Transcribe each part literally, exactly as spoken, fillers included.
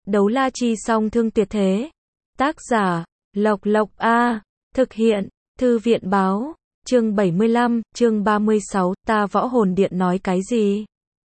Đấu la chi song thương tuyệt thế. Tác giả, Lộc Lộc A. Thực hiện, Thư viện báo. Chương bảy mươi lăm, chương ba mươi sáu, ta võ hồn điện nói cái gì?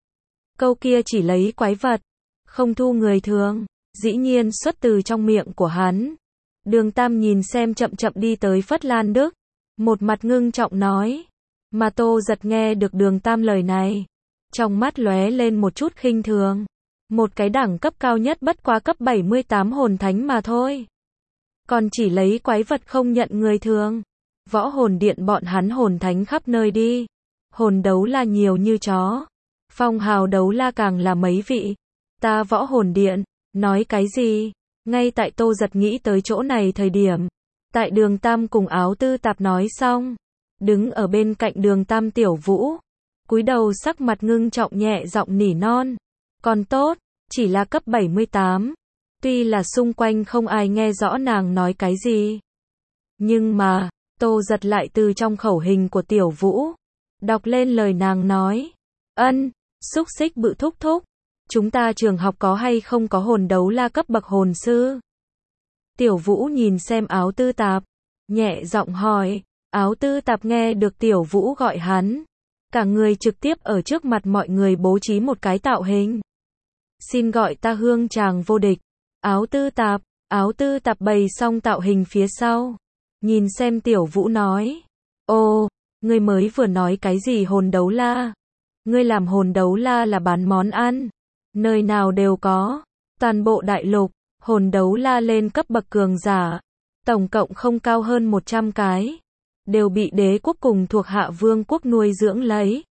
Câu kia chỉ lấy quái vật, không thu người thường, dĩ nhiên xuất từ trong miệng của hắn. Đường Tam nhìn xem chậm chậm đi tới Phất Lan Đức, một mặt ngưng trọng nói. Mà Tô Giật nghe được Đường Tam lời này, trong mắt lóe lên một chút khinh thường. Một cái đẳng cấp cao nhất bất quá cấp bảy mươi tám hồn thánh mà thôi. Còn chỉ lấy quái vật không nhận người thường. Võ hồn điện bọn hắn hồn thánh khắp nơi đi. Hồn đấu la nhiều như chó. Phong hào đấu la càng là mấy vị. Ta võ hồn điện, nói cái gì? Ngay tại Tô Giật nghĩ tới chỗ này thời điểm. Tại Đường Tam cùng Áo Tư Tạp nói xong. Đứng ở bên cạnh Đường Tam Tiểu Vũ. Cúi đầu sắc mặt ngưng trọng nhẹ giọng nỉ non. Còn tốt, chỉ là cấp bảy mươi tám. Tuy là xung quanh không ai nghe rõ nàng nói cái gì. Nhưng mà, Tô Giật lại từ trong khẩu hình của Tiểu Vũ. Đọc lên lời nàng nói. Ân, xúc xích bự thúc thúc. Chúng ta trường học có hay không có hồn đấu la cấp bậc hồn sư? Tiểu Vũ nhìn xem Áo Tư Tạp. Nhẹ giọng hỏi. Áo Tư Tạp nghe được Tiểu Vũ gọi hắn. Cả người trực tiếp ở trước mặt mọi người bố trí một cái tạo hình. Xin gọi ta Hương Tràng vô địch. Áo Tư Tạp, Áo Tư Tạp bày xong tạo hình phía sau. Nhìn xem Tiểu Vũ nói. Ô, ngươi mới vừa nói cái gì hồn đấu la? Ngươi làm hồn đấu la là bán món ăn. Nơi nào đều có. Toàn bộ đại lục, hồn đấu la lên cấp bậc cường giả. Tổng cộng không cao hơn một trăm cái. Đều bị đế quốc cùng thuộc hạ vương quốc nuôi dưỡng lấy.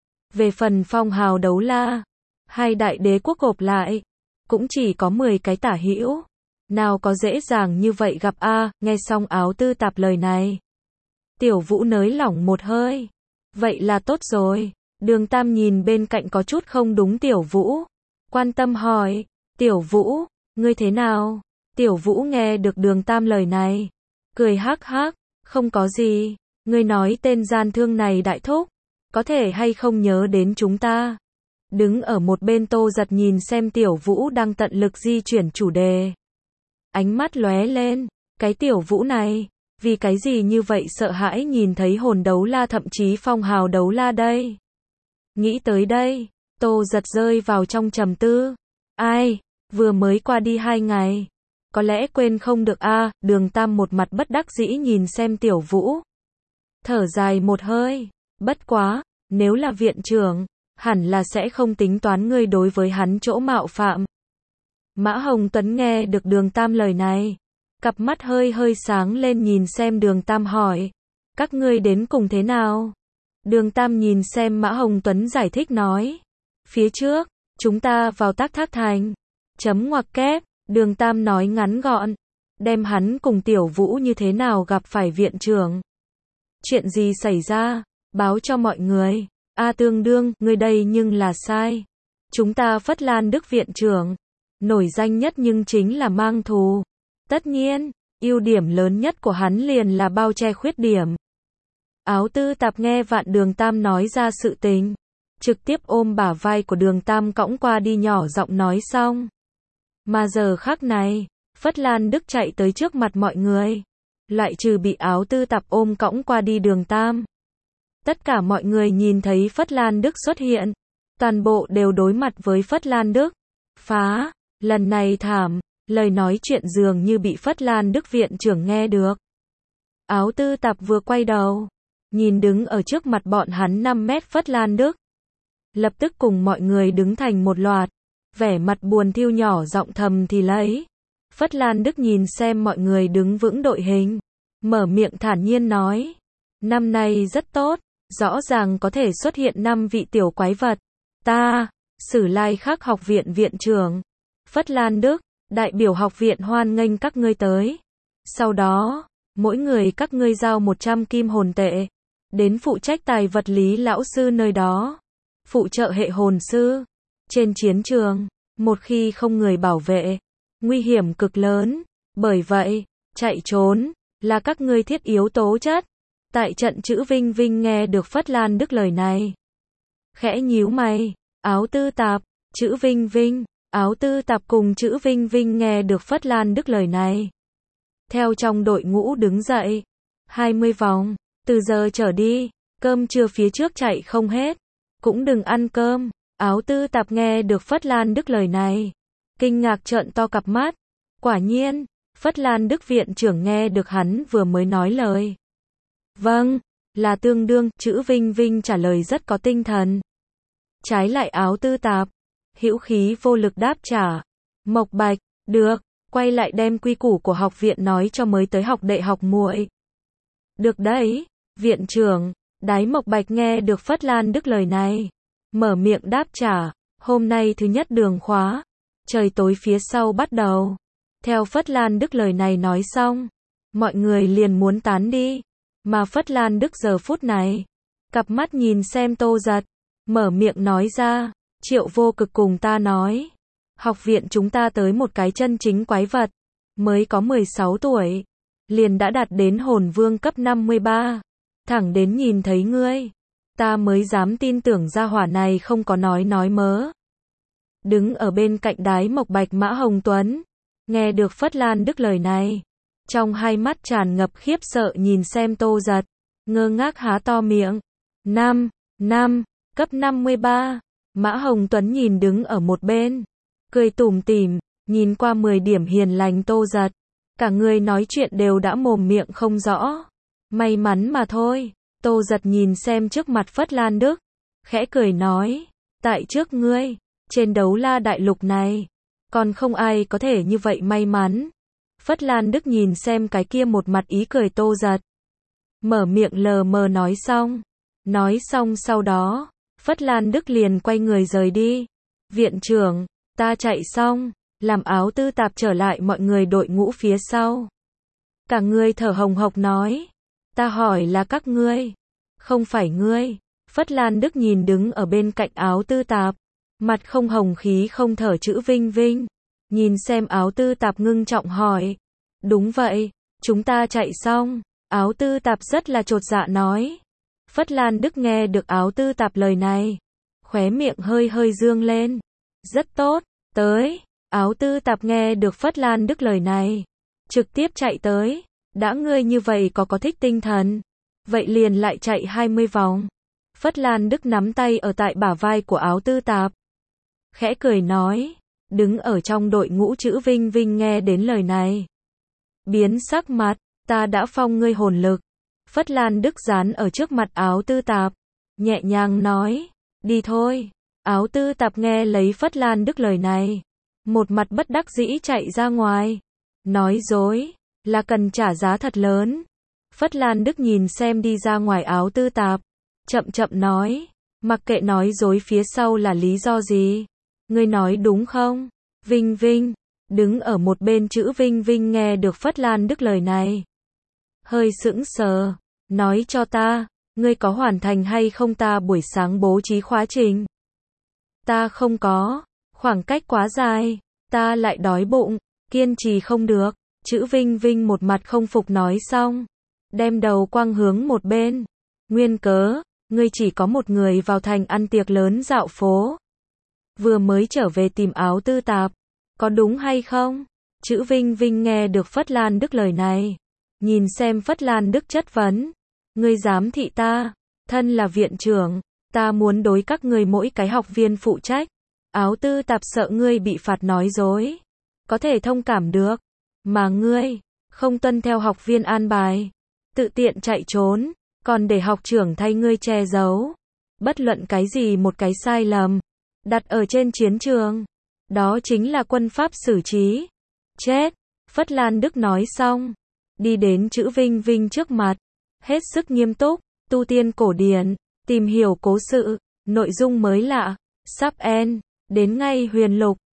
Về phần phong hào đấu la, hai đại đế quốc gộp lại, cũng chỉ có mười cái tả hữu. Nào có dễ dàng như vậy gặp a? À, nghe xong Áo Tư Tạp lời này. Tiểu Vũ nới lỏng một hơi. Vậy là tốt rồi. Đường Tam nhìn bên cạnh có chút không đúng Tiểu Vũ. Quan tâm hỏi. Tiểu Vũ, ngươi thế nào? Tiểu Vũ nghe được Đường Tam lời này. Cười hắc hắc. Không có gì. Ngươi nói tên gian thương này đại thúc. Có thể hay không nhớ đến chúng ta? Đứng ở một bên Tô Giật nhìn xem Tiểu Vũ đang tận lực di chuyển chủ đề. Ánh mắt lóe lên. Cái Tiểu Vũ này, vì cái gì như vậy sợ hãi nhìn thấy hồn đấu la thậm chí phong hào đấu la đây? Nghĩ tới đây, Tô Giật rơi vào trong trầm tư. Ai, vừa mới qua đi hai ngày. Có lẽ quên không được a? À, Đường Tam một mặt bất đắc dĩ nhìn xem Tiểu Vũ. Thở dài một hơi. Bất quá, nếu là viện trưởng, hẳn là sẽ không tính toán ngươi đối với hắn chỗ mạo phạm. Mã Hồng Tuấn nghe được Đường Tam lời này. Cặp mắt hơi hơi sáng lên nhìn xem Đường Tam hỏi. Các ngươi đến cùng thế nào? Đường Tam nhìn xem Mã Hồng Tuấn giải thích nói. Phía trước, chúng ta vào Tác Thác Thành. Chấm ngoặc kép. Đường Tam nói ngắn gọn. Đem hắn cùng Tiểu Vũ như thế nào gặp phải viện trưởng. Chuyện gì xảy ra? Báo cho mọi người. A Tương đương, ngươi đây nhưng là sai. Chúng ta Phất Lan Đức viện trưởng. Nổi danh nhất nhưng chính là mang thù. Tất nhiên, ưu điểm lớn nhất của hắn liền là bao che khuyết điểm. Áo Tư Tạp nghe vạn Đường Tam nói ra sự tình. Trực tiếp ôm bả vai của Đường Tam cõng qua đi nhỏ giọng nói xong. Mà giờ khắc này, Phất Lan Đức chạy tới trước mặt mọi người. Loại trừ bị Áo Tư Tạp ôm cõng qua đi Đường Tam. Tất cả mọi người nhìn thấy Phất Lan Đức xuất hiện. Toàn bộ đều đối mặt với Phất Lan Đức. Phá, lần này thảm, lời nói chuyện dường như bị Phất Lan Đức viện trưởng nghe được. Áo Tư Tạp vừa quay đầu. Nhìn đứng ở trước mặt bọn hắn năm mét Phất Lan Đức. Lập tức cùng mọi người đứng thành một loạt. Vẻ mặt buồn thiu nhỏ giọng thầm thì lấy. Phất Lan Đức nhìn xem mọi người đứng vững đội hình. Mở miệng thản nhiên nói. Năm nay rất tốt. Rõ ràng có thể xuất hiện năm vị tiểu quái vật. Ta, Sử Lai Khắc học viện viện trưởng. Phất Lan Đức, đại biểu học viện hoan nghênh các ngươi tới. Sau đó, mỗi người các ngươi giao một trăm kim hồn tệ. Đến phụ trách tài vật lý lão sư nơi đó. Phụ trợ hệ hồn sư. Trên chiến trường, một khi không người bảo vệ, nguy hiểm cực lớn. Bởi vậy, chạy trốn, là các ngươi thiết yếu tố chất. Tại trận Chữ Vinh Vinh nghe được Phất Lan Đức lời này. Khẽ nhíu mày, Áo Tư Tạp, Chữ Vinh Vinh, Áo Tư Tạp cùng Chữ Vinh Vinh nghe được Phất Lan Đức lời này. Theo trong đội ngũ đứng dậy. hai mươi vòng. Từ giờ trở đi, cơm trưa phía trước chạy không hết. Cũng đừng ăn cơm. Áo Tư Tạp nghe được Phất Lan Đức lời này. Kinh ngạc trợn to cặp mắt. Quả nhiên, Phất Lan Đức viện trưởng nghe được hắn vừa mới nói lời. Vâng, là tương đương, Chữ Vinh Vinh trả lời rất có tinh thần. Trái lại Áo Tư Tạp, hữu khí vô lực đáp trả. Mộc Bạch, được, quay lại đem quy củ của học viện nói cho mới tới học đệ học muội. Được đấy, viện trưởng. Đái Mộc Bạch nghe được Phất Lan Đức lời này. Mở miệng đáp trả, hôm nay thứ nhất đường khóa. Trời tối phía sau bắt đầu. Theo Phất Lan Đức lời này nói xong, mọi người liền muốn tán đi. Mà Phất Lan Đức giờ phút này, cặp mắt nhìn xem Tô Giật, mở miệng nói ra, Triệu Vô Cực cùng ta nói. Học viện chúng ta tới một cái chân chính quái vật, mới có mười sáu tuổi, liền đã đạt đến hồn vương cấp năm mươi ba. Thẳng đến nhìn thấy ngươi, ta mới dám tin tưởng gia hỏa này không có nói nói mớ. Đứng ở bên cạnh Đái Mộc Bạch Mã Hồng Tuấn, nghe được Phất Lan Đức lời này, trong hai mắt tràn ngập khiếp sợ nhìn xem Tô Giật, ngơ ngác há to miệng. Năm, năm, cấp năm mươi ba, Mã Hồng Tuấn nhìn đứng ở một bên, cười tủm tỉm, nhìn qua mười điểm hiền lành Tô Giật, cả người nói chuyện đều đã mồm miệng không rõ. May mắn mà thôi. Tô Giật nhìn xem trước mặt Phất Lan Đức, khẽ cười nói, tại trước ngươi, trên đấu la đại lục này, còn không ai có thể như vậy may mắn. Phất Lan Đức nhìn xem cái kia một mặt ý cười Tô Giật, mở miệng lờ mờ nói xong. Nói xong sau đó, Phất Lan Đức liền quay người rời đi. Viện trưởng, ta chạy xong, làm Áo Tư Tạp trở lại mọi người đội ngũ phía sau. Cả người thở hồng hộc nói, ta hỏi là các ngươi, không phải ngươi. Phất Lan Đức nhìn đứng ở bên cạnh Áo Tư Tạp, mặt không hồng khí không thở Chữ Vinh Vinh, nhìn xem Áo Tư Tạp ngưng trọng hỏi, đúng vậy, chúng ta chạy xong. Áo Tư Tạp rất là chột dạ nói. Phất Lan Đức nghe được Áo Tư Tạp lời này, khóe miệng hơi hơi dương lên. Rất tốt, tới. Áo Tư Tạp nghe được Phất Lan Đức lời này, trực tiếp chạy tới. Đã ngươi như vậy có có thích tinh thần, vậy liền lại chạy hai mươi vòng. Phất Lan Đức nắm tay ở tại bả vai của Áo Tư Tạp, khẽ cười nói. Đứng ở trong đội ngũ Chữ Vinh Vinh nghe đến lời này, biến sắc mặt, ta đã phong ngươi hồn lực. Phất Lan Đức dán ở trước mặt Áo Tư Tạp, nhẹ nhàng nói, đi thôi. Áo Tư Tạp nghe lấy Phất Lan Đức lời này, một mặt bất đắc dĩ chạy ra ngoài. Nói dối, là cần trả giá thật lớn. Phất Lan Đức nhìn xem đi ra ngoài Áo Tư Tạp, chậm chậm nói, mặc kệ nói dối phía sau là lý do gì, ngươi nói đúng không? Vinh Vinh, đứng ở một bên Chữ Vinh Vinh nghe được Phất Lan Đức lời này, hơi sững sờ, nói cho ta, ngươi có hoàn thành hay không ta buổi sáng bố trí khóa trình? Ta không có, khoảng cách quá dài, ta lại đói bụng, kiên trì không được. Chữ Vinh Vinh một mặt không phục nói xong, đem đầu quăng hướng một bên. Nguyên cớ, ngươi chỉ có một người vào thành ăn tiệc lớn dạo phố, vừa mới trở về tìm Áo Tư Tạp, có đúng hay không? Chữ Vinh Vinh nghe được Phất Lan Đức lời này, nhìn xem Phất Lan Đức chất vấn, ngươi dám thị ta, thân là viện trưởng, ta muốn đối các ngươi mỗi cái học viên phụ trách. Áo Tư Tạp sợ ngươi bị phạt nói dối, có thể thông cảm được, mà ngươi không tuân theo học viên an bài, tự tiện chạy trốn, còn để học trưởng thay ngươi che giấu. Bất luận cái gì một cái sai lầm, đặt ở trên chiến trường, đó chính là quân pháp xử trí. Chết. Phất Lan Đức nói xong, đi đến Chữ Vinh Vinh trước mặt, hết sức nghiêm túc, tu tiên cổ điển, tìm hiểu cố sự, nội dung mới lạ, sắp end, đến ngay huyền lục.